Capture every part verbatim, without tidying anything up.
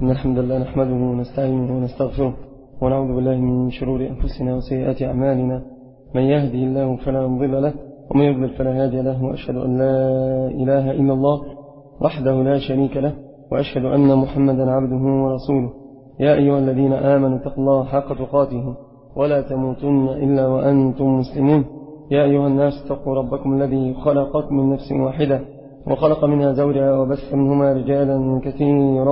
إن الحمد لله نحمده ونستعينه ونستغفره ونعوذ بالله من شرور أنفسنا وسيئات أعمالنا. من يهده الله فلا مضل له ومن يضلل فلا هادي له، وأشهد أن لا إله إلا الله وحده لا شريك له، وأشهد أن محمدا عبده ورسوله. يا أيها الذين آمنوا اتقوا الله حق تقاته ولا تموتن إلا وأنتم مسلمون. يا أيها الناس اتقوا ربكم الذي خلقكم من نفس واحدة وخلق منها زوجها وبث منهما رجالا كثيرا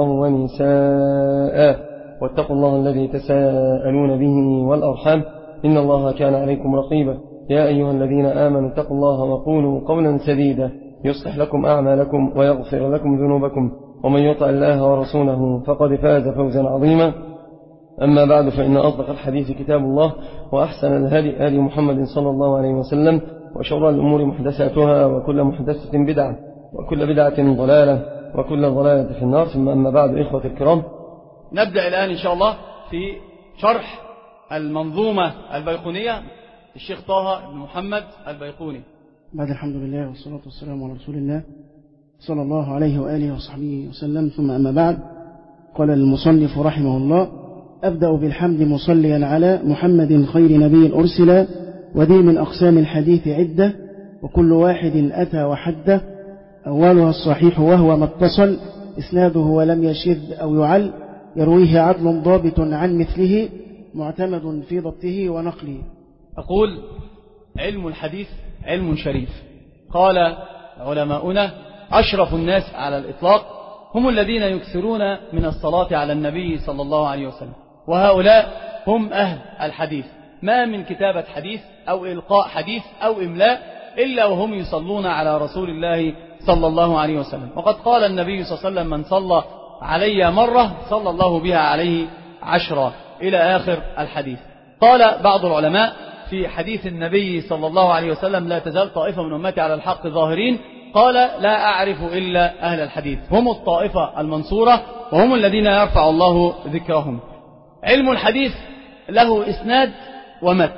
ونساء، واتقوا الله الذي تساءلون به والأرحام إن الله كان عليكم رقيبا. يا أيها الذين آمنوا اتقوا الله وقولوا قولا سديدا يصلح لكم أعمالكم ويغفر لكم ذنوبكم، ومن يطع الله ورسوله فقد فاز فوزا عظيما. أما بعد، فإن أصدق الحديث كتاب الله، وأحسن الهدي هدي محمد صلى الله عليه وسلم، وشر الأمور محدثاتها، وكل محدثة بدعة، وكل بدعة ضلالة، وكل ضلالة في النار. ثم أما بعد، إخوة الكرام، نبدأ الآن إن شاء الله في شرح المنظومة البيقونية الشيخ طه بن محمد البيقوني. بعد الحمد لله والصلاة والسلام على رسول الله صلى الله عليه وآله وصحبه وسلم. ثم أما بعد، قال المصنف رحمه الله: أبدأ بالحمد مصليا على محمد خير نبي أرسل، وذي من أقسام الحديث عدة، وكل واحد أتى وحده. أولها الصحيح وهو ما اتصل إسناده ولم يشذ أو يعل، يرويه عدل ضابط عن مثله، معتمد في ضبطه ونقله. أقول: علم الحديث علم شريف. قال علماؤنا: أشرف الناس على الإطلاق هم الذين يكثرون من الصلاة على النبي صلى الله عليه وسلم، وهؤلاء هم أهل الحديث. ما من كتابة حديث أو إلقاء حديث أو إملاء إلا وهم يصلون على رسول الله صلى الله عليه وسلم. وقد قال النبي صلى الله عليه وسلم: من صلى علي مرة صلى الله بها عليه عشرة، إلى آخر الحديث. قال بعض العلماء في حديث النبي صلى الله عليه وسلم: لا تزال طائفة من أمتي على الحق ظاهرين. قال: لا أعرف إلا أهل الحديث، هم الطائفة المنصورة، وهم الذين يرفع الله ذكرهم. علم الحديث له إسناد ومتن.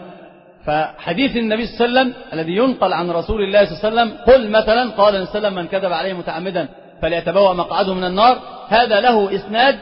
فحديث النبي صلى الله عليه وسلم الذي ينقل عن رسول الله صلى الله عليه وسلم: قل مثلا قال النبي صلى الله عليه وسلم: من كذب عليه متعمدا فليتبوأ مقعده من النار. هذا له إسناد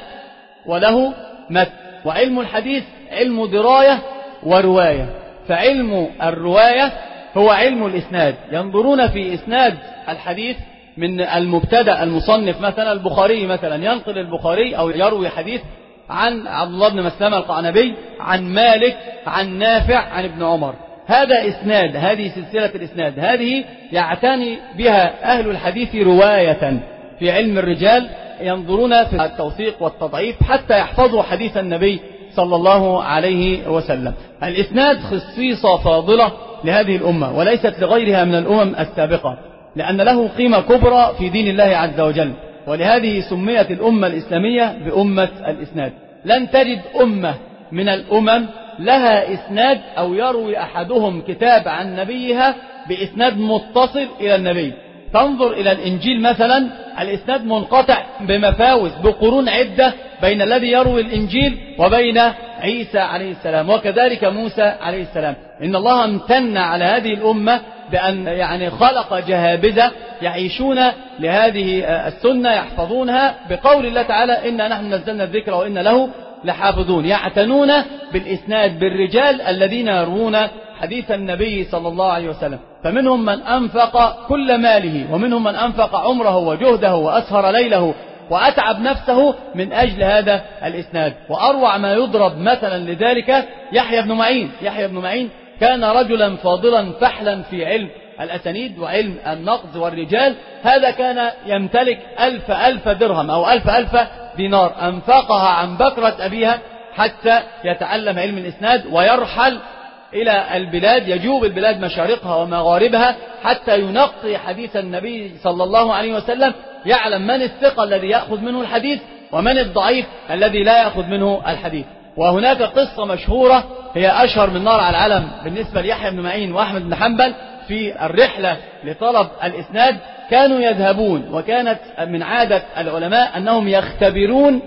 وله متن. وعلم الحديث علم دراية ورواية. فعلم الرواية هو علم الإسناد، ينظرون في إسناد الحديث من المبتدأ المصنف. مثلا البخاري مثلا ينقل البخاري أو يروي حديث عن عبد الله بن مسلمة القعنبي عن مالك عن نافع عن ابن عمر. هذا إسناد، هذه سلسلة الإسناد، هذه يعتني بها أهل الحديث رواية. في علم الرجال ينظرون في التوثيق والتضعيف حتى يحفظوا حديث النبي صلى الله عليه وسلم. الإسناد خصيصة فاضلة لهذه الأمة وليست لغيرها من الأمم السابقة، لأن له قيمة كبرى في دين الله عز وجل، ولهذه سميت الأمة الإسلامية بأمة الإسناد. لن تجد أمة من الأمم لها إسناد أو يروي أحدهم كتاب عن نبيها بإسناد متصل إلى النبي. تنظر إلى الإنجيل مثلا، الإسناد منقطع بمفاوز بقرون عدة بين الذي يروي الإنجيل وبين عيسى عليه السلام، وكذلك موسى عليه السلام. إن الله امتن على هذه الأمة بأن يعني خلق جهابذة يعيشون لهذه السنة، يحفظونها بقول الله تعالى: إنا نحن نزلنا الذكر وإنا له لحافظون. يعتنون بالإسناد بالرجال الذين يروون حديث النبي صلى الله عليه وسلم. فمنهم من أنفق كل ماله، ومنهم من أنفق عمره وجهده وأسهر ليله وأتعب نفسه من أجل هذا الإسناد. وأروع ما يضرب مثلا لذلك يحيى بن معين. يحيى بن معين كان رجلا فاضلا فحلا في علم الأسانيد وعلم النقد والرجال. هذا كان يمتلك ألف ألف درهم أو ألف ألف دينار، أنفقها عن بكرة أبيها حتى يتعلم علم الإسناد ويرحل إلى البلاد، يجوب البلاد مشارقها ومغاربها حتى ينقي حديث النبي صلى الله عليه وسلم، يعلم من الثقة الذي يأخذ منه الحديث ومن الضعيف الذي لا يأخذ منه الحديث. وهناك قصة مشهورة هي أشهر من نار على العلم بالنسبة ليحيى بن معين وأحمد بن حنبل في الرحلة لطلب الإسناد. كانوا يذهبون، وكانت من عادة العلماء أنهم يختبرون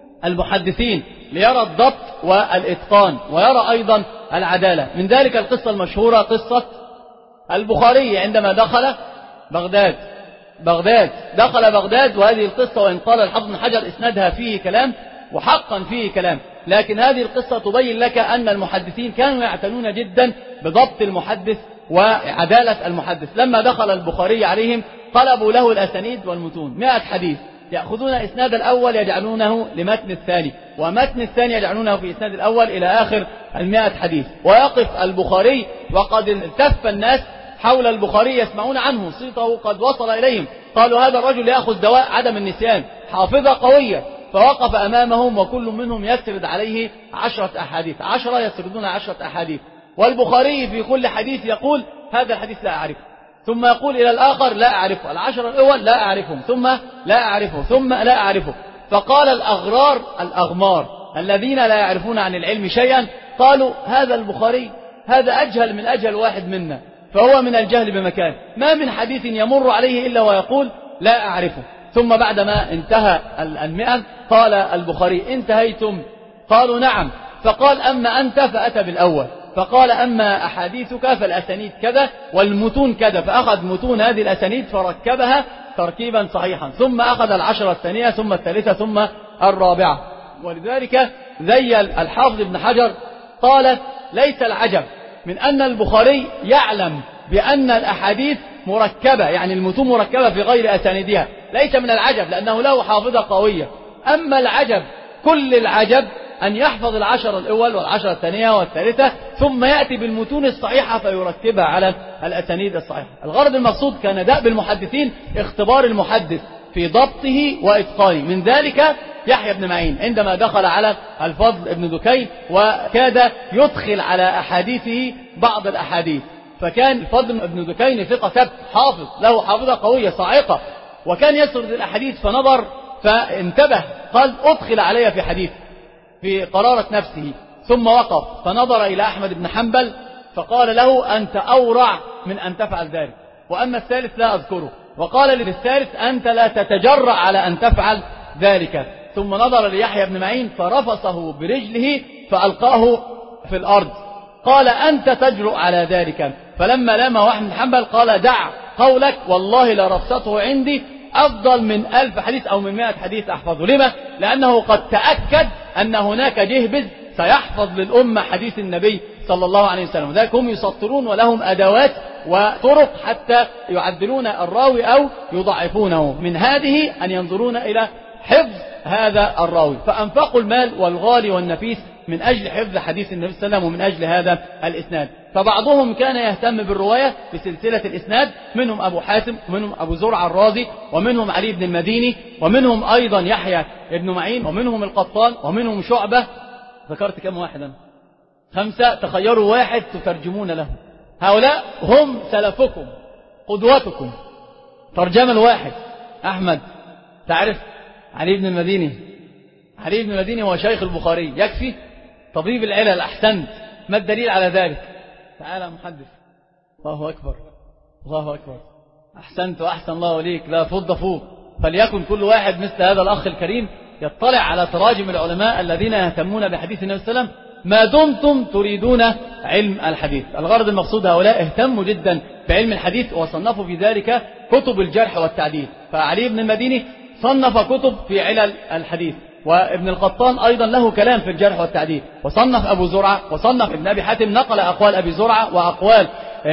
المحدثين ليرى الضبط والإتقان ويرى أيضا العدالة. من ذلك القصة المشهورة قصة البخاري عندما دخل بغداد. بغداد دخل بغداد، وهذه القصة وإن قال الحافظ بن حجر إسنادها فيه كلام، وحقا فيه كلام، لكن هذه القصة تبين لك أن المحدثين كانوا يعتنون جدا بضبط المحدث وعدالة المحدث. لما دخل البخاري عليهم طلبوا له الأسانيد والمتون، مئة حديث، يأخذون إسناد الأول يجعلونه لمتن الثاني، ومتن الثاني يجعلونه في إسناد الأول إلى آخر المئة حديث. ويقف البخاري وقد التف الناس حول البخاري يسمعون عنه، صيته قد وصل إليهم، قالوا هذا الرجل يأخذ دواء عدم النسيان، حافظة قوية. فوقف أمامهم وكل منهم يسرد عليه عشرة أحاديث، عشرة يسردون عشرة أحاديث، والبخاري في كل حديث يقول هذا الحديث لا أعرفه، ثم يقول إلى الآخر لا أعرفه، العشرة الأول لا أعرفهم، ثم لا أعرفه، ثم لا أعرفه. فقال الأغرار الأغمار الذين لا يعرفون عن العلم شيئا قالوا هذا البخاري هذا أجهل من أجهل واحد منا، فهو من الجهل بمكان، ما من حديث يمر عليه إلا ويقول لا أعرفه. ثم بعدما انتهى المئة قال البخاري انتهيتم؟ قالوا نعم. فقال أما أنت فأتى بالأول، فقال أما أحاديثك فالأسانيد كذا والمتون كذا، فأخذ متون هذه الأسانيد فركبها تركيبا صحيحا، ثم أخذ العشرة الثانية ثم الثالثة ثم الرابعة. ولذلك ذيل الحافظ ابن حجر قال ليس العجب من أن البخاري يعلم بأن الأحاديث مركبة، يعني المتون مركبة في غير أسانيدها، ليس من العجب لأنه له حافظة قوية. أما العجب كل العجب أن يحفظ العشر الأول والعشر الثانية والثالثة ثم يأتي بالمتون الصحيحة فيركبها على الأسانيد الصحيحة. الغرض المقصود كان دأب المحدثين اختبار المحدث في ضبطه وإتقانه. من ذلك يحيى بن معين عندما دخل على الفضل بن دكين وكاد يدخل على أحاديثه بعض الأحاديث، فكان الفضل بن دكين ثقة ثبت حافظ له حافظة قوية صاعقة، وكان يسرد الأحاديث فنظر فانتبه قال أدخل علي في حديث في قرارة نفسه، ثم وقف فنظر إلى أحمد بن حنبل فقال له أنت أورع من أن تفعل ذلك، وأما الثالث لا أذكره، وقال للثالث أنت لا تتجرأ على أن تفعل ذلك. ثم نظر ليحيى بن معين فرفصه برجله فألقاه في الأرض، قال أنت تجرؤ على ذلك. فلما لامه أحمد بن حنبل قال دع قولك والله لرفصته عندي أفضل من ألف حديث أو من مائة حديث أحفظه. لما؟ لأنه قد تأكد أن هناك جهبذ سيحفظ للأمة حديث النبي صلى الله عليه وسلم، ذلك هم يسطرون ولهم أدوات وطرق حتى يعدلون الراوي أو يضعفونه. من هذه أن ينظرون إلى حفظ هذا الراوي، فأنفقوا المال والغالي والنفيس من أجل حفظ حديث النبي صلى الله عليه وسلم ومن أجل هذا الإسناد. فبعضهم كان يهتم بالرواية بسلسلة الإسناد، منهم أبو حاتم ومنهم أبو زرع الرازي ومنهم علي بن المديني ومنهم أيضا يحيى بن معين ومنهم القطان ومنهم شعبة. ذكرت كم واحدا؟ خمسة. تخيروا واحد تترجمون له، هؤلاء هم سلفكم قدوتكم. ترجمة الواحد أحمد، تعرف علي بن المديني، علي بن المديني هو شيخ البخاري، يكفي. طبيب العلل، أحسنت، ما الدليل على ذلك؟ تعالى محدث. الله أكبر الله أكبر، أحسنت وأحسن الله إليك، لا فض فوق. فليكن كل واحد مثل هذا الأخ الكريم يطلع على تراجم العلماء الذين يهتمون بحديث النبي صلى الله عليه وسلم ما دمتم تريدون علم الحديث. الغرض المقصود هؤلاء اهتموا جدا بعلم الحديث وصنفوا في ذلك كتب الجرح والتعديل. فعلي بن المديني صنف كتب في علل الحديث، وابن القطان أيضا له كلام في الجرح والتعديل، وصنف أبو زرعة، وصنف ابن أبي حاتم نقل أقوال أبي زرعة وأقوال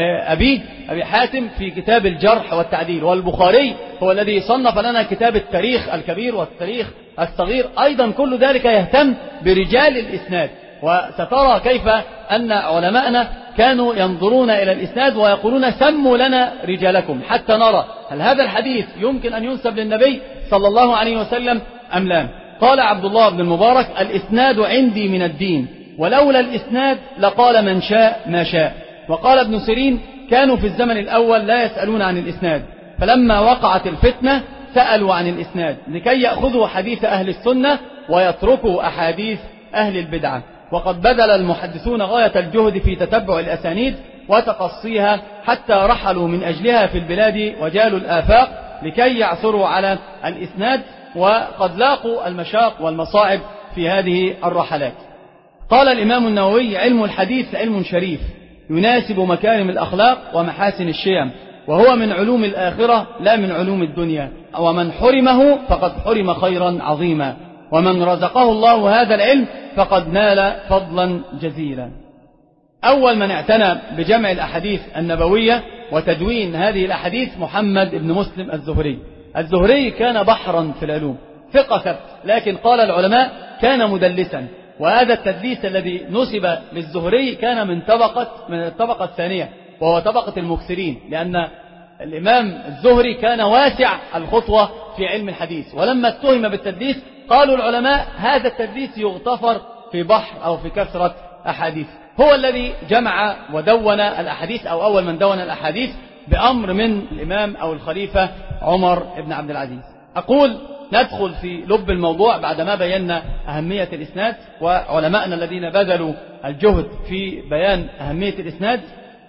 أبي أبي حاتم في كتاب الجرح والتعديل. والبخاري هو الذي صنف لنا كتاب التاريخ الكبير والتاريخ الصغير، أيضا كل ذلك يهتم برجال الإسناد. وسترى كيف أن علماءنا كانوا ينظرون إلى الإسناد ويقولون سموا لنا رجالكم حتى نرى هل هذا الحديث يمكن أن ينسب للنبي صلى الله عليه وسلم أم لا. قال عبد الله بن المبارك الإسناد عندي من الدين، ولولا الإسناد لقال من شاء ما شاء. وقال ابن سيرين كانوا في الزمن الأول لا يسألون عن الإسناد، فلما وقعت الفتنة سألوا عن الإسناد لكي يأخذوا حديث أهل السنة ويتركوا أحاديث أهل البدعة. وقد بذل المحدثون غاية الجهد في تتبع الأسانيد وتقصيها حتى رحلوا من أجلها في البلاد وجالوا الآفاق لكي يعثروا على الإسناد، وقد لاقوا المشاق والمصاعب في هذه الرحلات. قال الإمام النووي علم الحديث علم شريف يناسب مكارم الأخلاق ومحاسن الشيم، وهو من علوم الآخرة لا من علوم الدنيا، ومن حرمه فقد حرم خيرا عظيما. ومن رزقه الله هذا العلم فقد نال فضلا جزيلا. أول من اعتنى بجمع الأحاديث النبوية وتدوين هذه الأحاديث محمد بن مسلم الزهري. الزهري كان بحرا في العلوم، ثقة ثبت، لكن قال العلماء كان مدلسا، وهذا التدليس الذي نسب للزهري كان من طبقة من الطبقة الثانية، وهو طبقة المكثرين، لأن الإمام الزهري كان واسع الخطوة في علم الحديث، ولما اتهم بالتدليس قالوا العلماء هذا التدليس يغتفر في بحر أو في كثرة أحاديث. هو الذي جمع ودون الأحاديث، أو أول من دون الأحاديث بأمر من الإمام أو الخليفة عمر بن عبد العزيز. أقول ندخل في لب الموضوع بعدما بينا أهمية الإسناد وعلماءنا الذين بذلوا الجهد في بيان أهمية الإسناد.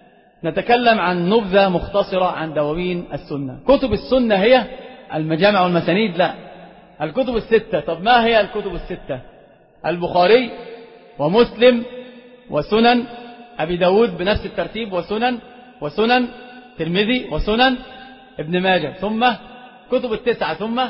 نتكلم عن نبذة مختصرة عن دواوين السنة. كتب السنة هي المجامع والمسانيد؟ لا، الكتب الستة. طب ما هي الكتب الستة؟ البخاري ومسلم وسنن أبي داود بنفس الترتيب، وسنن وسنن ترمذي وسنن ابن ماجه، ثم كتب التسعة، ثم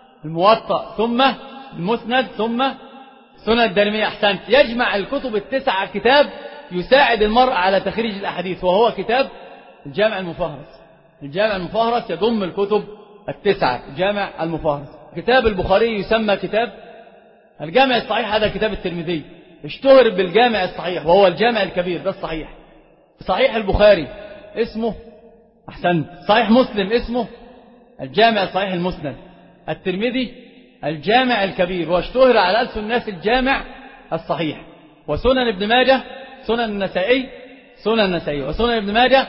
الموطأ، ثم المسند، ثم سنن الدارمية. أحسنت. يجمع الكتب التسعة كتاب يساعد المرء على تخريج الأحاديث، وهو كتاب الجامع المفهرس. الجامع المفهرس يضم الكتب التسعة، جامع المفهرس. كتاب البخاري يسمى كتاب الجامع الصحيح، هذا كتاب الترمذي اشتهر بالجامع الصحيح وهو الجامع الكبير، ده الصحيح. صحيح البخاري اسمه أحسنت. صحيح مسلم اسمه الجامع الصحيح المسند. الترمذي الجامع الكبير، واشتهر على ألسن الناس الجامع الصحيح. وسنن ابن ماجه، سنن النسائي، سنن النسائي وسنن ابن ماجه.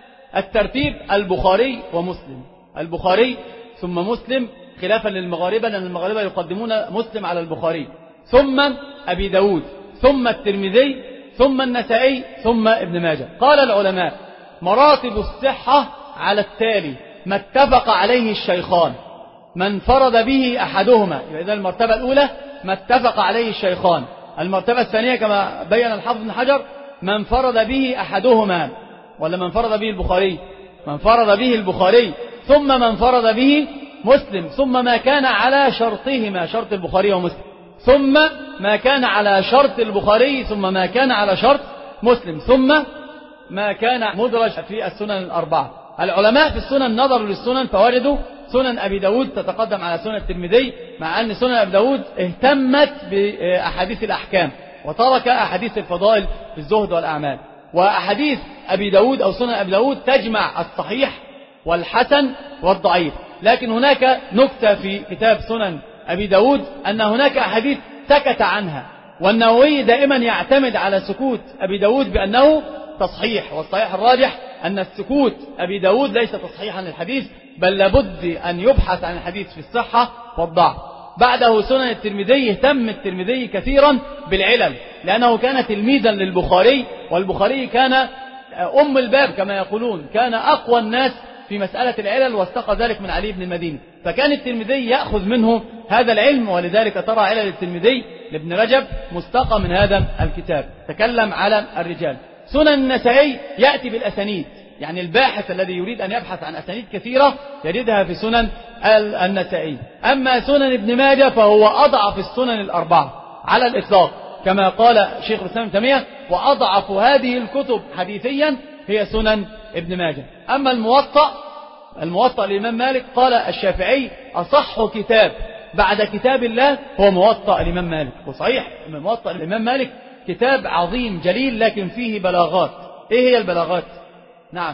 الترتيب البخاري ومسلم، البخاري ثم مسلم، خلافا للمغاربة لأن المغاربة يقدمون مسلم على البخاري، ثم أبي داود، ثم الترمذي، ثم النسائي، ثم ابن ماجه. قال العلماء مراتب الصحة على التالي: ما اتفق عليه الشيخان، من فرض به أحدهما. إذا المرتبة الأولى ما اتفق عليه الشيخان. المرتبة الثانية كما بين الحافظ بن حجر من فرض به أحدهما، ولا من فرض به البخاري؟ من فرض به البخاري، ثم من فرض به مسلم، ثم ما كان على شرطهما، شرط البخاري ومسلم، ثم ما كان على شرط البخاري، ثم ما كان على شرط مسلم، ثم ما كان مدرج في السنن الأربعة. العلماء في السنن نظروا للسنن فوجدوا سنن أبي داود تتقدم على سنن الترمذي، مع أن سنن أبي داود اهتمت بأحاديث الأحكام وترك أحاديث الفضائل في الزهد والأعمال. وأحاديث أبي داود أو سنن أبي داود تجمع الصحيح والحسن والضعيف. لكن هناك نكتة في كتاب سنن أبي داود أن هناك أحاديث سكت عنها، والنووي دائما يعتمد على سكوت أبي داود بأنه تصحيح، والصحيح الراجح أن السكوت أبي داود ليس تصحيحا للحديث، بل لابد أن يبحث عن الحديث في الصحة والضعف. بعده سنن الترمذي، اهتم الترمذي كثيرا بالعلل لأنه كان تلميذا للبخاري، والبخاري كان أم الباب كما يقولون، كان أقوى الناس في مسألة العلل، واستقى ذلك من علي بن المديني، فكان الترمذي يأخذ منه هذا العلم، ولذلك ترى علل الترمذي لابن رجب مستقى من هذا الكتاب. تكلم على الرجال. سنن النسائي يأتي بالأسانيد، يعني الباحث الذي يريد أن يبحث عن أسانيد كثيرة يجدها في سنن النسائي. أما سنن ابن ماجه فهو أضعف السنن الأربعة على الإطلاق، كما قال شيخ الإسلام ابن تيمية: وأضعف هذه الكتب حديثيا هي سنن ابن ماجه. أما الموطأ، الموطأ للإمام مالك، قال الشافعي: أصح كتاب بعد كتاب الله هو موطأ الإمام مالك. وصحيح موطأ الإمام مالك كتاب عظيم جليل، لكن فيه بلاغات. إيه هي البلاغات؟ نعم،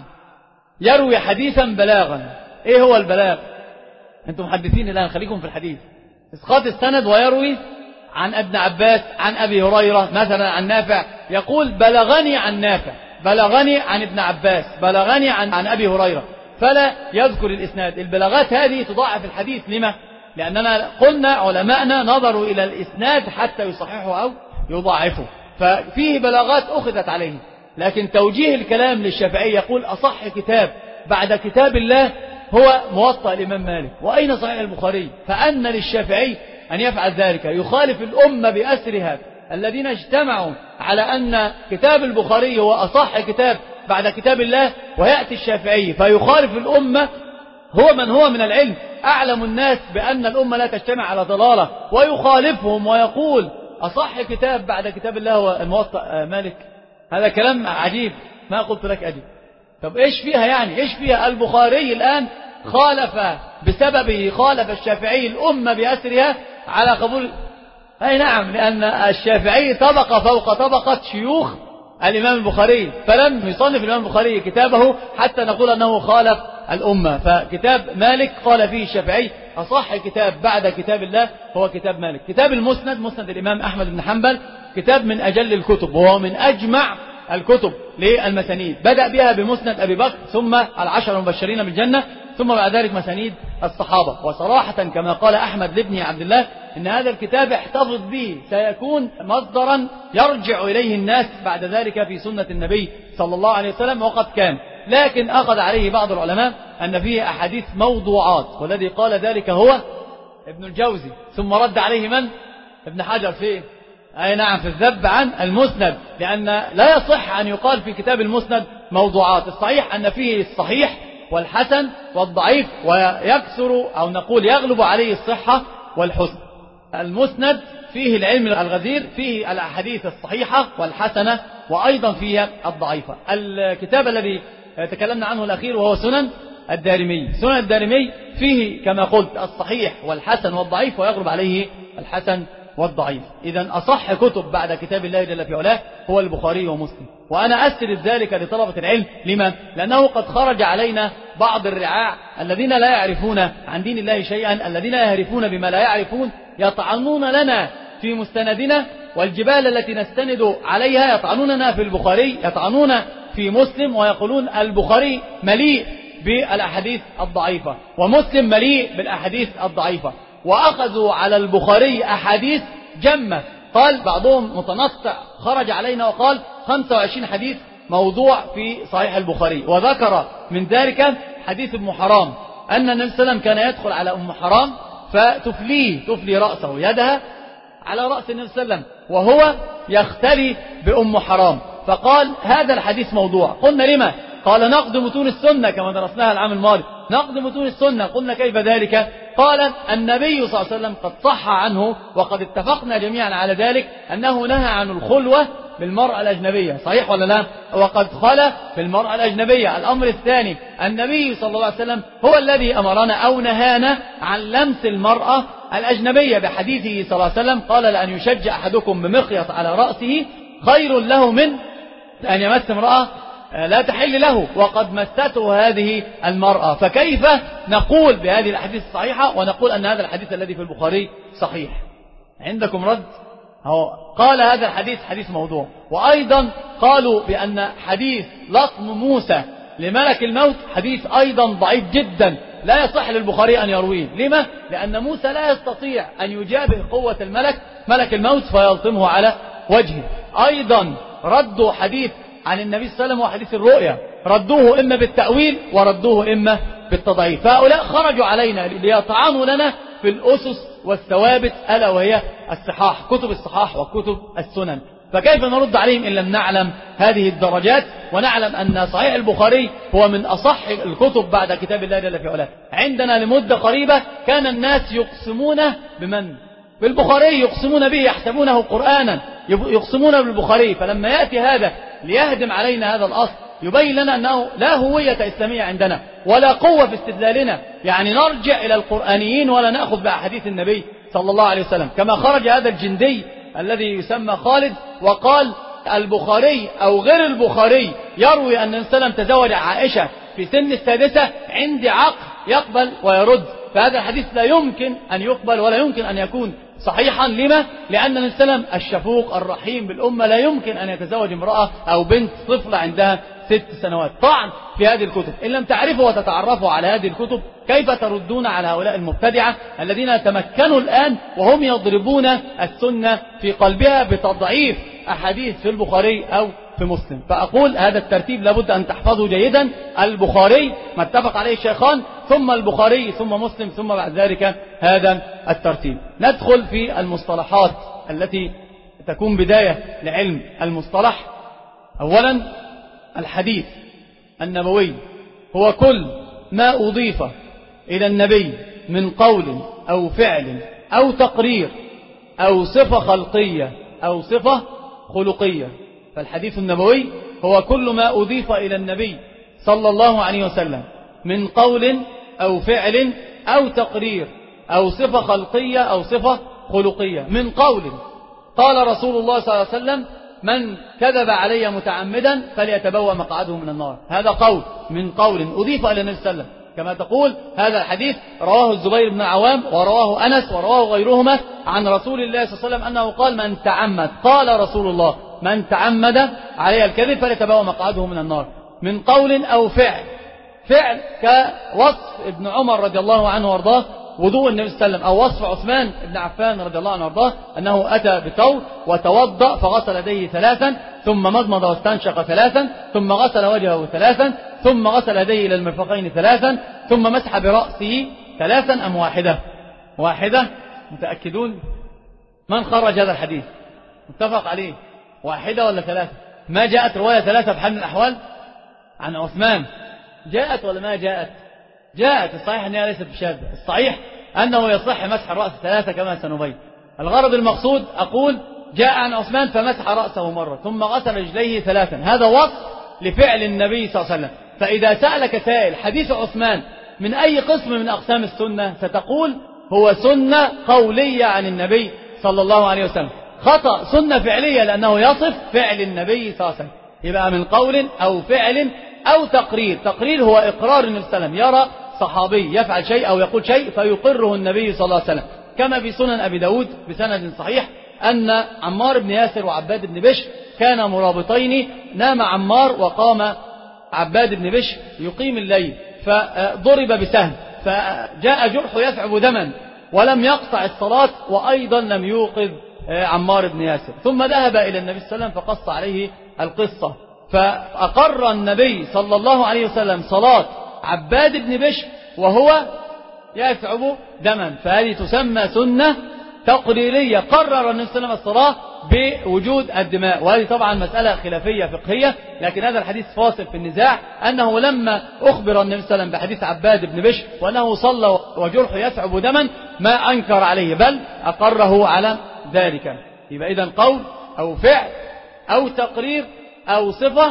يروي حديثا بلاغا. إيه هو البلاغ؟ أنتم محدثين الآن، خليكم في الحديث. إسقاط السند ويروي عن ابن عباس، عن أبي هريرة مثلا، عن نافع، يقول بلغني عن نافع، بلغني عن ابن عباس، بلغني عن, عن أبي هريرة، فلا يذكر الإسناد. البلاغات هذه تضاعف الحديث. لما؟ لأننا قلنا علماءنا نظروا إلى الإسناد حتى يصححه أو يضاعفه، ففيه بلاغات أخذت عليه. لكن توجيه الكلام للشافعي يقول: أصح كتاب بعد كتاب الله هو موطأ الإمام مالك. وأين صحيح البخاري؟ فأن للشافعي أن يفعل ذلك، يخالف الأمة بأسرها الذين اجتمعوا على أن كتاب البخاري هو أصح كتاب بعد كتاب الله، ويأتي الشافعي فيخالف الأمة، هو من هو من العلم أعلم الناس بأن الأمة لا تجتمع على ضلالة ويخالفهم ويقول أصح كتاب بعد كتاب الله هو الموطأ مالك. هذا كلام عجيب، ما قلت لك أجيب. طب إيش فيها يعني؟ إيش فيها؟ البخاري الآن خالف بسببه، خالف الشافعي الأمة بأسرها على قبول. أي نعم، لأن الشافعي طبقة فوق طبقة شيوخ الإمام البخاري، فلم يصنف الإمام البخاري كتابه حتى نقول أنه خالف الأمة. فكتاب مالك قال فيه الشافعي أصح كتاب بعد كتاب الله هو كتاب مالك. كتاب المسند، مسند الإمام أحمد بن حنبل، كتاب من أجل الكتب وهو من أجمع الكتب للمسانيد. بدأ بها بمسند أبي بكر، ثم العشر المبشرين بالجنة، ثم بعد ذلك مسانيد الصحابة. وصراحة كما قال أحمد لابن عبد الله إن هذا الكتاب احتفظ به سيكون مصدرا يرجع إليه الناس بعد ذلك في سنة النبي صلى الله عليه وسلم، وقد كان. لكن أخذ عليه بعض العلماء أن فيه أحاديث موضوعات، والذي قال ذلك هو ابن الجوزي، ثم رد عليه من؟ ابن حجر في أي نعم في الذب عن المسند، لأن لا يصح أن يقال في كتاب المسند موضوعات. الصحيح أن فيه الصحيح والحسن والضعيف، ويكثر أو نقول يغلب عليه الصحة والحسن. المسند فيه العلم الغزير، فيه الأحاديث الصحيحة والحسنة، وأيضا فيها الضعيفة. الكتاب الذي تكلمنا عنه الأخير وهو سنن الدارمي. سنن الدارمي فيه كما قلت الصحيح والحسن والضعيف، ويغلب عليه الحسن والضعيف. إذن أصح كتب بعد كتاب الله جل في علاه هو البخاري ومسلم. وأنا أسرد ذلك لطلبة العلم. لما؟ لأنه قد خرج علينا بعض الرعاع الذين لا يعرفون عن دين الله شيئا، الذين يهرفون بما لا يعرفون، يطعنون لنا في مستندنا، والجبال التي نستند عليها يطعنوننا في البخاري، يطعنون في مسلم، ويقولون البخاري مليء بالأحاديث الضعيفة ومسلم مليء بالأحاديث الضعيفة. وأخذوا على البخاري أحاديث جمة. قال بعضهم متنطع خرج علينا وقال خمسة وعشرين حديث موضوع في صحيح البخاري، وذكر من ذلك حديث ابن حرام أن النبي صلى الله عليه وسلم كان يدخل على أم حرام فتفليه، تفلي رأسه، يدها على رأس النبي صلى الله عليه وسلم وهو يختلي بأم حرام. فقال هذا الحديث موضوع. قلنا لما؟ قال نقد متون السنة كما درسناها العام الماضي، نقد متون السنة. قلنا كيف ذلك؟ قال النبي صلى الله عليه وسلم قد صح عنه، وقد اتفقنا جميعا على ذلك، أنه نهى عن الخلوة بالمرأة الأجنبية، صحيح ولا لا؟ وقد خلى بالمرأة الأجنبية. الأمر الثاني، النبي صلى الله عليه وسلم هو الذي أمرنا أو نهانا عن لمس المرأة الأجنبية بحديثه صلى الله عليه وسلم قال لأن يشجع أحدكم بمخيط على رأسه خير له من أن يمس امرأة لا تحل له، وقد مسته هذه المرأة. فكيف نقول بهذه الأحاديث الصحيحة ونقول أن هذا الحديث الذي في البخاري صحيح؟ عندكم رد؟ هو قال هذا الحديث حديث موضوع. وأيضا قالوا بأن حديث لطم موسى لملك الموت حديث أيضا ضعيف جدا، لا يصح للبخاري أن يرويه. لما؟ لأن موسى لا يستطيع أن يجابه قوة الملك ملك الموت فيلطمه على وجهه. أيضا ردوا حديث عن النبي صلى الله عليه وسلم وحديث الرؤيا، ردوه إما بالتأويل وردوه إما بالتضعيف. فهؤلاء خرجوا علينا ليطعنوا لنا في الأسس والثوابت، ألا وهي الصحاح، كتب الصحاح وكتب السنن. فكيف نرد عليهم إن لم نعلم هذه الدرجات، ونعلم أن صحيح البخاري هو من أصح الكتب بعد كتاب الله جل في علاه. عندنا لمدة قريبة كان الناس يقسمونه بمن؟ بالبخاري، يقسمون به، يحسبونه قرآنا، يقسمون بالبخاري. فلما يأتي هذا ليهدم علينا هذا الأصل، يبين لنا أنه لا هوية إسلامية عندنا ولا قوة في استدلالنا، يعني نرجع إلى القرآنيين ولا نأخذ بأحاديث النبي صلى الله عليه وسلم. كما خرج هذا الجندي الذي يسمى خالد وقال البخاري أو غير البخاري يروي أن النبي صلى الله عليه وسلم تزوج عائشة في سن السادسة، عندي عقل يقبل ويرد. فهذا الحديث لا يمكن أن يقبل ولا يمكن أن يكون صحيحا. لما؟ لأن النبي صلى الله عليه وسلم الشفوق الرحيم بالأمة لا يمكن أن يتزوج امرأة أو بنت طفلة عندها ست سنوات. طعن في هذه الكتب. إن لم تعرفوا وتتعرفوا على هذه الكتب كيف تردون على هؤلاء المبتدعة الذين تمكنوا الآن وهم يضربون السنة في قلبها بتضعيف أحاديث في البخاري أو في مسلم؟ فأقول هذا الترتيب لابد أن تحفظه جيدا. البخاري ما اتفق عليه الشيخان، ثم البخاري، ثم مسلم، ثم بعد ذلك هذا الترتيب. ندخل في المصطلحات التي تكون بداية لعلم المصطلح. أولا، الحديث النبوي هو كل ما أضيف إلى النبي من قول أو فعل أو تقرير أو صفة خلقية أو صفة خلقية. فالحديث النبوي هو كل ما أضيف إلى النبي صلى الله عليه وسلم من قول أو فعل أو تقرير أو صفة خلقية أو صفة خلقية. من قول قال رسول الله صلى الله عليه وسلم من كذب علي متعمدا فليتبوأ مقعده من النار. هذا قول من قول أضيف إلى النبي صلى الله عليه وسلم، كما تقول هذا الحديث رواه الزبير بن عوام ورواه أنس ورواه غيرهما عن رسول الله صلى الله عليه وسلم أنه قال من تعمد، قال رسول الله من تعمد علي الكذب فليتبوأ مقعده من النار. من قول أو فعل، فعل كوصف ابن عمر رضي الله عنه وارضاه وضوء النبي صلى الله عليه وسلم، أو وصف عثمان بن عفان رضي الله عنه وارضاه أنه أتى بثور وتوضأ فغسل يديه ثلاثا ثم مضمض واستنشق ثلاثا ثم غسل وجهه ثلاثا ثم غسل يديه إلى المرفقين ثلاثا ثم مسح برأسه ثلاثا أم واحدة؟ واحدة. متأكدون؟ من خرج هذا الحديث؟ متفق عليه. واحدة ولا ثلاثة؟ ما جاءت رواية ثلاثة في حال من الأحوال عن عثمان؟ جاءت ولا ما جاءت؟ جاءت. الصحيح أنها ليست بشاذة، الصحيح أنه يصح مسح الرأس ثلاثة كما سنبين. الغرض المقصود أقول جاء عن عثمان فمسح رأسه مرة ثم غسل رجليه ثلاثا، هذا وصف لفعل النبي صلى الله عليه وسلم. فإذا سألك سائل حديث عثمان من أي قسم من أقسام السنة ستقول هو سنة قولية عن النبي صلى الله عليه وسلم. خطأ، سنة فعلية لأنه يصف فعل النبي صلى الله عليه وسلم. يبقى من قول أو فعل أو تقرير. تقرير هو إقرار النبي صلى الله عليه وسلم، يرى صحابي يفعل شيء أو يقول شيء فيقره النبي صلى الله عليه وسلم، كما في سنن أبي داود بسند صحيح أن عمار بن ياسر وعباد بن بشر كان مرابطين، نام عمار وقام عباد بن بشر يقيم الليل فضرب بسهم فجاء جرح يثعب دما ولم يقطع الصلاة وأيضا لم يوقظ عمار بن ياسر، ثم ذهب إلى النبي صلى الله عليه وسلم فقص عليه القصة، فأقر النبي صلى الله عليه وسلم صلاة عباد بن بشر وهو يثعب دما. فهذه تسمى سنة تقريرية، قرر النبي صلى الله عليه وسلم الصلاة بوجود الدماء. وهذه طبعا مسألة خلافية فقهية، لكن هذا الحديث فاصل في النزاع، أنه لما أخبر النبي صلى الله عليه وسلم بحديث عباد بن بشر وأنه صلى وجرح يثعب دما ما أنكر عليه بل أقره على ذلك. يبقى إذن قول أو فعل أو تقرير أو صفة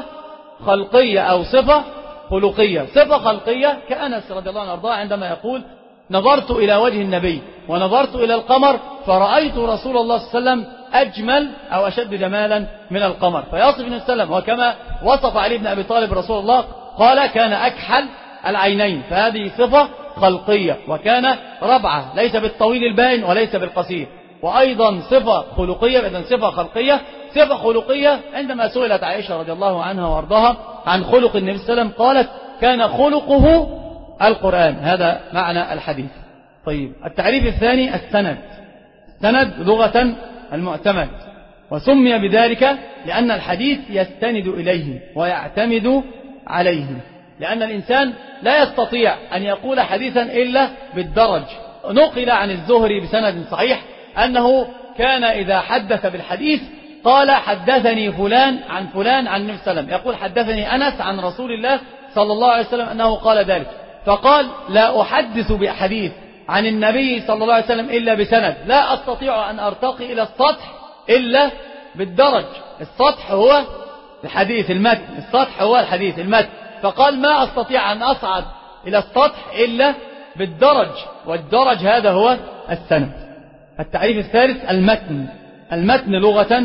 خلقية أو صفة خلقية. صفة خلقية كأنس رضي الله عنه وارضاه عندما يقول نظرت إلى وجه النبي ونظرت إلى القمر فرأيت رسول الله صلى الله عليه وسلم أجمل أو أشد جمالا من القمر، فيصف النبي صلى الله عليه وسلم وكما وصف علي بن أبي طالب رسول الله قال كان أكحل العينين، فهذه صفة خلقية. وكان ربعة ليس بالطويل البائن وليس بالقصير. وأيضا صفة خلقية، إذن صفة خلقية. صفة خلقية عندما سئلت عائشة رضي الله عنها وارضاها عن خلق النبي صلى الله عليه وسلم قالت كان خلقه القرآن. هذا معنى الحديث. طيب، التعريف الثاني السند. السند لغة المعتمد، وسمي بذلك لأن الحديث يستند إليه ويعتمد عليه، لأن الإنسان لا يستطيع أن يقول حديثا إلا بالدرج. نقل عن الزهري بسند صحيح أنه كان إذا حدث بالحديث قال حدثني فلان عن فلان عن النبي صلى الله عليه وسلم، يقول حدثني أنس عن رسول الله صلى الله عليه وسلم أنه قال ذلك، فقال لا أحدث بحديث عن النبي صلى الله عليه وسلم إلا بسند، لا أستطيع أن أرتقي إلى السطح إلا بالدرج. السطح هو الحديث المتن، السطح هو الحديث المتن، فقال ما أستطيع أن أصعد إلى السطح إلا بالدرج، والدرج هذا هو السند. التعريف الثالث المتن. المتن لغة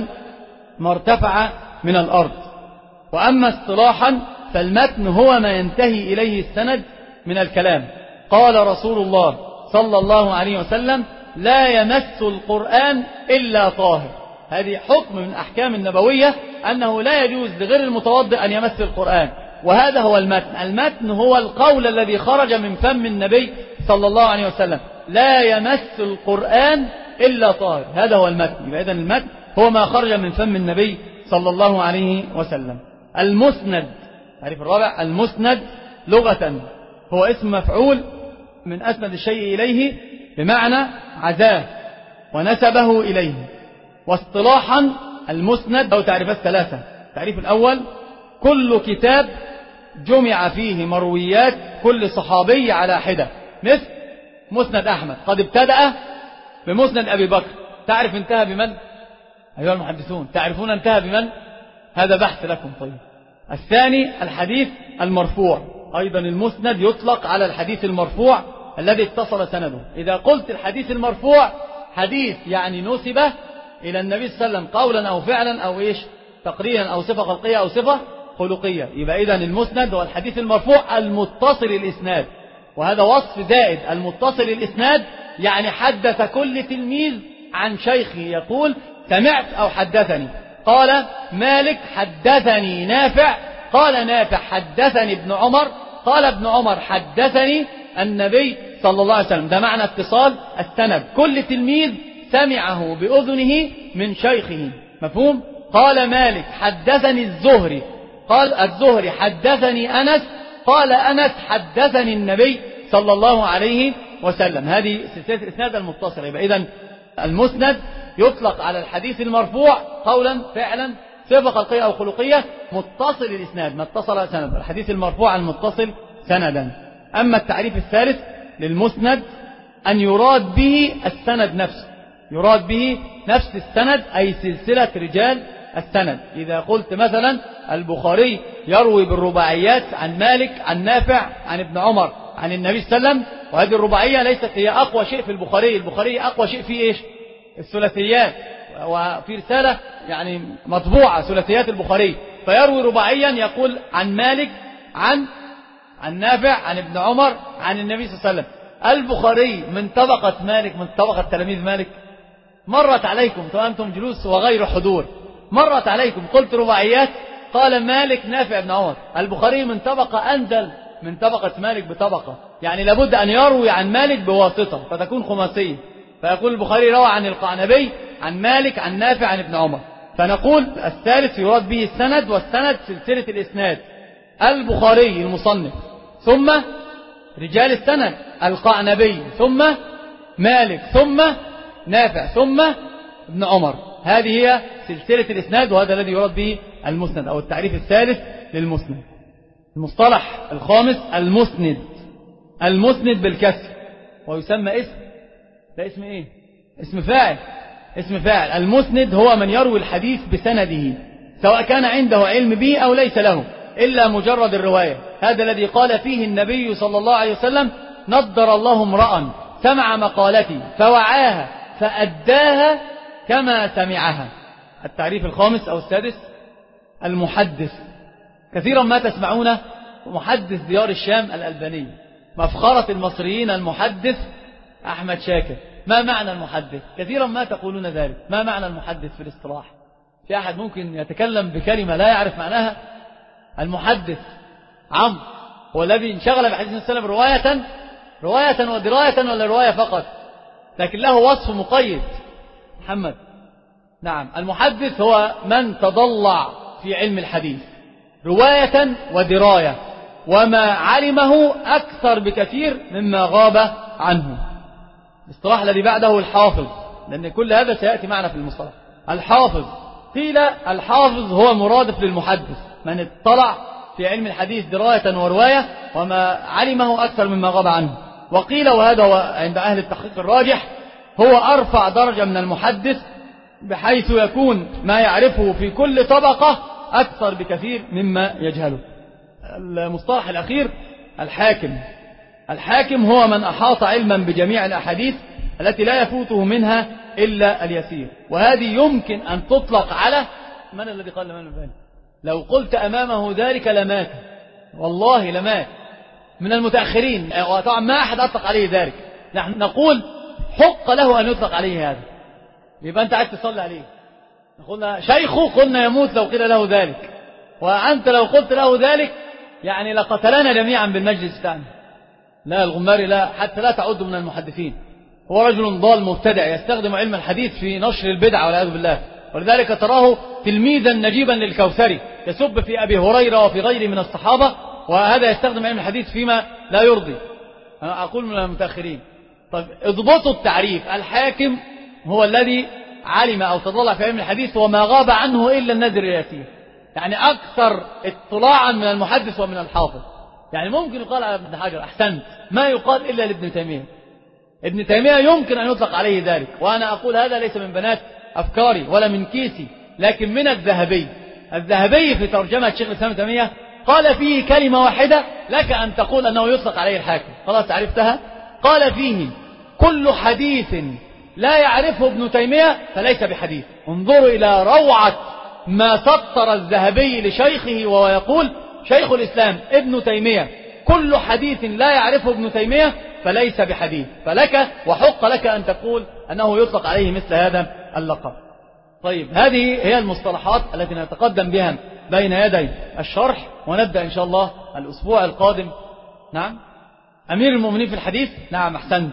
ما ارتفع من الأرض، وأما اصطلاحا فالمتن هو ما ينتهي إليه السند من الكلام. قال رسول الله صلى الله عليه وسلم لا يمس القرآن إلا طاهر. هذه حكم من أحكام النبوية أنه لا يجوز لغير المتوضئ أن يمس القرآن، وهذا هو المتن. المتن هو القول الذي خرج من فم النبي صلى الله عليه وسلم لا يمس القرآن إلا طاهر، هذا هو المتن. يبقى إذن المتن هو ما خرج من فم النبي صلى الله عليه وسلم. المسند، تعريف الرابع، المسند لغة هو اسم مفعول من أسند الشيء إليه بمعنى عزاه ونسبه إليه. واصطلاحا المسند له تعريفات ثلاثة. التعريف الأول كل كتاب جمع فيه مرويات كل صحابي على حدة، مثل مسند أحمد قد ابتدأ بمسند أبي بكر، تعرف انتهى بمن؟ أيها المحدثون تعرفون انتهى بمن؟ هذا بحث لكم. طيب الثاني الحديث المرفوع، أيضا المسند يطلق على الحديث المرفوع الذي اتصل سنده. إذا قلت الحديث المرفوع حديث يعني نسب إلى النبي صلى الله عليه وسلم قولا أو فعلا أو إيش تقريرا أو صفة خلقية أو صفة خلقية، يبقى إذن المسند هو الحديث المرفوع المتصل الإسناد، وهذا وصف زائد. المتصل الإسناد يعني حدث كل تلميذ عن شيخه، يقول سمعت أو حدثني، قال مالك حدثني نافع، قال نافع حدثني ابن عمر، قال ابن عمر حدثني النبي صلى الله عليه وسلم. ده معنى اتصال السند، كل تلميذ سمعه بأذنه من شيخه، مفهوم؟ قال مالك حدثني الزهري، قال الزهري حدثني أنس، قال أنس حدثني النبي صلى الله عليه وسلم. هذه سلسلة الإسناد المتصلة. يبقى إذن المسند يطلق على الحديث المرفوع قولا فعلا صفة خلقية أو خلقية متصل الإسناد، ما اتصل سند، الحديث المرفوع المتصل سندا. أما التعريف الثالث للمسند أن يراد به السند نفسه، يراد به نفس السند أي سلسلة رجال السند. إذا قلت مثلا البخاري يروي بالرباعيات عن مالك عن نافع عن ابن عمر عن النبي صلى الله عليه وسلم، وهذه الرباعية ليست هي أقوى شيء في البخاري، البخاري أقوى شيء في إيش؟ الثلاثيات، وفي رسالة يعني مطبوعة ثلاثيات البخاري، فيروي رباعيا يقول عن مالك عن عن نافع عن ابن عمر عن النبي صلى الله عليه وسلم. البخاري من طبقة مالك، من طبقة تلاميذ مالك. مرت عليكم وأنتم جلوس وغير حضور، مرت عليكم قلت رباعيات، قال مالك نافع ابن عمر. البخاري من طبقة أنزل من طبقة مالك بطبقة، يعني لابد أن يروي عن مالك بواسطة فتكون خماسية، فيقول البخاري روى عن القعنبي عن مالك عن نافع عن ابن عمر. فنقول الثالث يراد به السند، والسند سلسلة الإسناد، البخاري المصنف ثم رجال السند القعنبي ثم مالك ثم نافع ثم ابن عمر. هذه هي سلسلة الإسناد، وهذا الذي يراد به المسند أو التعريف الثالث للمسند. المصطلح الخامس المسند، المسند بالكسر، ويسمى اسم، ده اسم ايه؟ اسم فاعل، اسم فاعل. المسند هو من يروي الحديث بسنده سواء كان عنده علم به أو ليس له إلا مجرد الرواية. هذا الذي قال فيه النبي صلى الله عليه وسلم نضر الله امرأ سمع مقالتي فوعاها فأداها كما سمعها. التعريف الخامس أو السادس المحدث. كثيرا ما تسمعون محدث ديار الشام الألباني، مفخرة المصريين المحدث أحمد شاكر. ما معنى المحدث؟ كثيرا ما تقولون ذلك. ما معنى المحدث في الاصطلاح؟ في أحد ممكن يتكلم بكلمة لا يعرف معناها؟ المحدث عمرو هو الذي انشغل بحديث النبي صلى الله عليه وسلم رواية رواية ودراية ولا رواية فقط، لكن له وصف مقيد. محمد نعم، المحدث هو من تضلع في علم الحديث رواية ودراية، وما علمه أكثر بكثير مما غاب عنه. الاصطلاح الذي بعده الحافظ، لأن كل هذا سيأتي معنا في المصطلح. الحافظ، قيل الحافظ هو مرادف للمحدث، من اطلع في علم الحديث دراية ورواية وما علمه أكثر مما غاب عنه. وقيل، وهذا هو عند أهل التحقيق الراجح، هو أرفع درجة من المحدث، بحيث يكون ما يعرفه في كل طبقة أكثر بكثير مما يجهله. المصطلح الأخير الحاكم. الحاكم هو من أحاط علما بجميع الأحاديث التي لا يفوته منها إلا اليسير، وهذه يمكن أن تطلق على من الذي قال من الباني لو قلت أمامه ذلك لمات، والله لمات من المتأخرين، وطبعا ما أحد أطلق عليه ذلك. نحن نقول حق له أن يطلق عليه هذا، يبقى أنت عايز تصلي عليه. قلنا شيخه، قلنا يموت لو قيل له ذلك، وأنت لو قلت له ذلك يعني لقتلنا جميعا بالمجلس بتاعنا. لا، الغماري لا، حتى لا تعد من المحدثين، هو رجل ضال مبتدع يستخدم علم الحديث في نشر البدع والعياذ بالله، ولذلك تراه تلميذا نجيبا للكوثري يسب في أبي هريرة وفي غيره من الصحابة، وهذا يستخدم علم الحديث فيما لا يرضي. أنا أقول من المتأخرين. طيب اضبطوا التعريف. الحاكم هو الذي علم أو تضلع في علم الحديث وما غاب عنه إلا النذر اليسير، يعني أكثر اطلاعا من المحدث ومن الحافظ. يعني ممكن يقال على ابن حجر أحسنت، ما يقال إلا لابن تيمية، ابن تيمية يمكن أن يطلق عليه ذلك، وأنا أقول هذا ليس من بنات أفكاري ولا من كيسي، لكن من الذهبي. الذهبي في ترجمة شيخ الإسلام ابن تيمية قال فيه كلمة واحدة لك أن تقول أنه يطلق عليه الحاكم، خلاص عرفتها. قال فيه كل حديث لا يعرفه ابن تيمية فليس بحديث. انظروا إلى روعة ما سطر الذهبي لشيخه وهو يقول شيخ الإسلام ابن تيمية كل حديث لا يعرفه ابن تيمية فليس بحديث، فلك وحق لك أن تقول أنه يطلق عليه مثل هذا اللقب. طيب هذه هي المصطلحات التي نتقدم بها بين يدي الشرح، ونبدأ إن شاء الله الأسبوع القادم. نعم، أمير المؤمنين في الحديث، نعم أحسنت،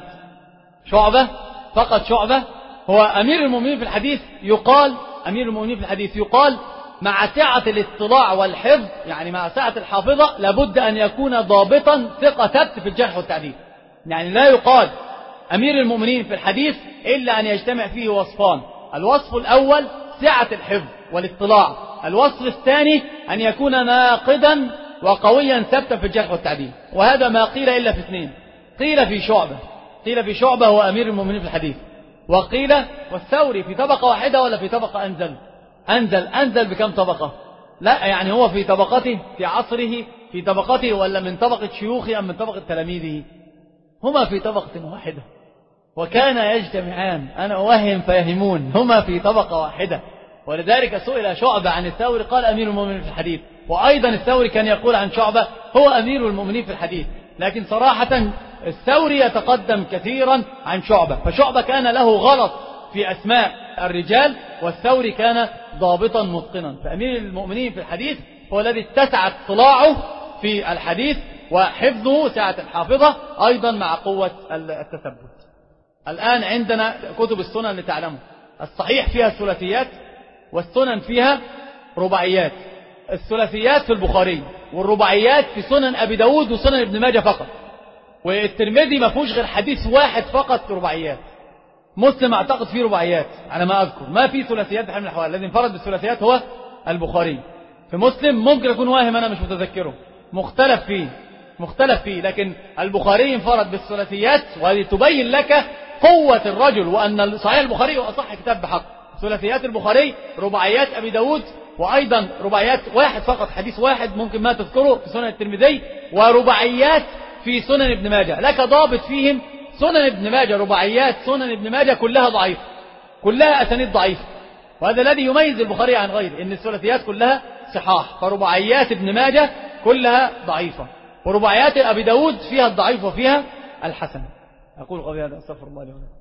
شعبة، فقط شعبة هو أمير المؤمنين في الحديث. يقال أمير المؤمنين في الحديث يقال مع سعة الاطلاع والحفظ، يعني مع سعة الحافظة، لابد أن يكون ضابطا ثقة ثبت في الجرح والتعديل. يعني لا يقال أمير المؤمنين في الحديث إلا أن يجتمع فيه وصفان: الوصف الأول سعة الحفظ والاطلاع، الوصف الثاني أن يكون ناقدا وقويا ثبتا في الجرح والتعديل. وهذا ما قيل إلا في اثنين، قيل في شعبة، قيل في شعبة هو أمير المؤمنين في الحديث، وقيل والثوري في طبقة واحدة ولا في طبقة أنزل؟ أنزل أنزل بكم طبقة؟ لا يعني هو في طبقته في عصره، في طبقته، ولا من طبقة شيوخه أم من طبقة تلاميذه؟ هما في طبقة واحدة وكان يجتمعان، أنا أوهم فيهمون، هما في طبقة واحدة. ولذلك سئل شعبة عن الثوري قال أمير المؤمنين في الحديث، وأيضا الثوري كان يقول عن شعبة هو أمير المؤمنين في الحديث. لكن صراحة الثوري يتقدم كثيرا عن شعبة، فشعبة كان له غلط في أسماء الرجال، والثوري كان ضابطا متقنا. فأمير المؤمنين في الحديث هو الذي اتسع اطلاعه في الحديث وحفظه سعة الحافظة أيضا مع قوة التثبت. الآن عندنا كتب السنن لتعلموا الصحيح فيها الثلاثيات والسنن فيها رباعيات. الثلاثيات في البخاري والرباعيات في سنن أبي داود وسنن ابن ماجه فقط، والترمذي ما فيهوش غير حديث واحد فقط رباعيات. مسلم اعتقد فيه رباعيات على ما أذكر، ما فيه ثلاثيات بحال من الأحوال. الذي انفرد بالثلاثيات هو البخاري. في مسلم ممكن أكون واهم أنا مش متذكره، مختلف فيه مختلف فيه لكن البخاري انفرد بالثلاثيات، وهذه تبين لك قوة الرجل وأن صحيح البخاري هو أصح كتاب بحق. ثلاثيات البخاري، رباعيات أبي داود، وأيضا رباعيات واحد فقط حديث واحد ممكن ما تذكره في سنن الترمذي، ورباعيات في سنن ابن ماجه. لك ضابط فيهم سنن ابن ماجه، رباعيات سنن ابن ماجه كلها ضعيفة، كلها أسانيد ضعيفة، وهذا الذي يميز البخاري عن غيره، إن الثلاثيات كلها صحاح، فرباعيات ابن ماجه كلها ضعيفة، ورباعيات أبي داود فيها الضعيف وفيها الحسن. أقول قولي هذا، أستغفر الله لي ولكم.